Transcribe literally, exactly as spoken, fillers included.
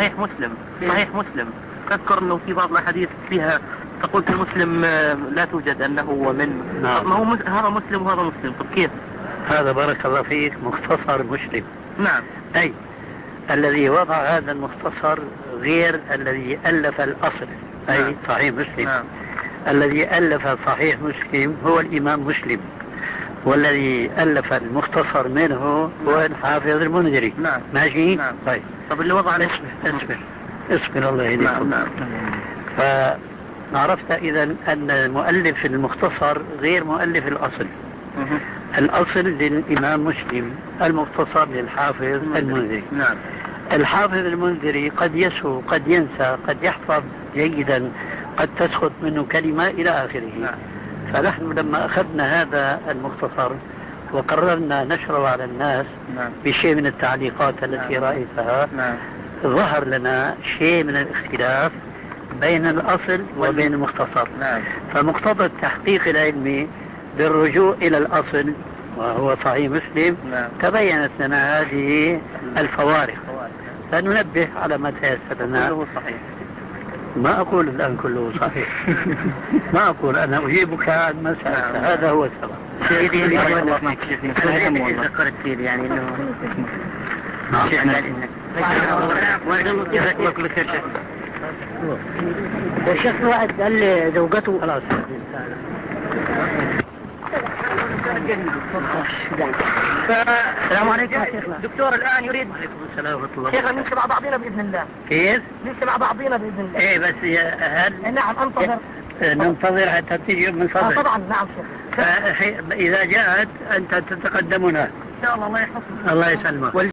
صحيح مسلم صحيح مسلم تذكر انه في بعض الاحاديث فيها تقول في مسلم لا توجد انه من نعم. ما هو مس... هذا مسلم وهذا مسلم، طب كيف؟ هذا بارك الله فيك مختصر مسلم. نعم. أي الذي وضع هذا المختصر غير الذي ألف الأصل، أي نعم. صحيح مسلم. نعم. الذي ألف صحيح مسلم هو الإمام مسلم، والذي ألف المختصر منه هو الحافظ المنذري. نعم. ماشي؟ نعم. طيب. طب اللي وضع اصبر اصبر اصبر الله يهديكم. نعم. نعم. فعرفت إذا أن المؤلف المختصر غير مؤلف الأصل. مه. الأصل للإمام مسلم، المختصر للحافظ المنذري. نعم. الحافظ المنذري قد يسهو، قد ينسى، قد يحفظ جيدا، قد تسقط منه كلمة إلى آخره. نعم. فنحن لما أخذنا هذا المختصر وقررنا نشره على الناس نعم. بشيء من التعليقات التي نعم. رأيتها، نعم. ظهر لنا شيء من الاختلاف بين الأصل وبين المختصر. نعم. فمقتضى التحقيق العلمي بالرجوع إلى الأصل وهو صحيح مسلم، نعم. تبينت لنا هذه الفوارق، فننبه على ما تيسر لنا. كله صحيح. ما أقول الآن كله صحيح. ما أقول، أنا أجيبك عن مسألة. نعم. هذا هو السبب. سيدي اللي ذكرت فيه يعني انه شيء عن جزاك الله كل خير شيخ. الشيخ واحد قال لي زوجته خلاص. السلام عليكم يا شيخنا. دكتور الآن يريد السلام ورحمة الله. شيخنا نمشي مع بعضنا بإذن الله. كيف؟ نمشي مع بعضنا بإذن الله. إيه بس هل نعم انتظر. ننتظر حتى تيجي من فضلك؟ آه طبعا نعم شيخ. إذا جاءت أنت تتقدمنا. إن شاء الله الله يحفظك. الله يسلمك.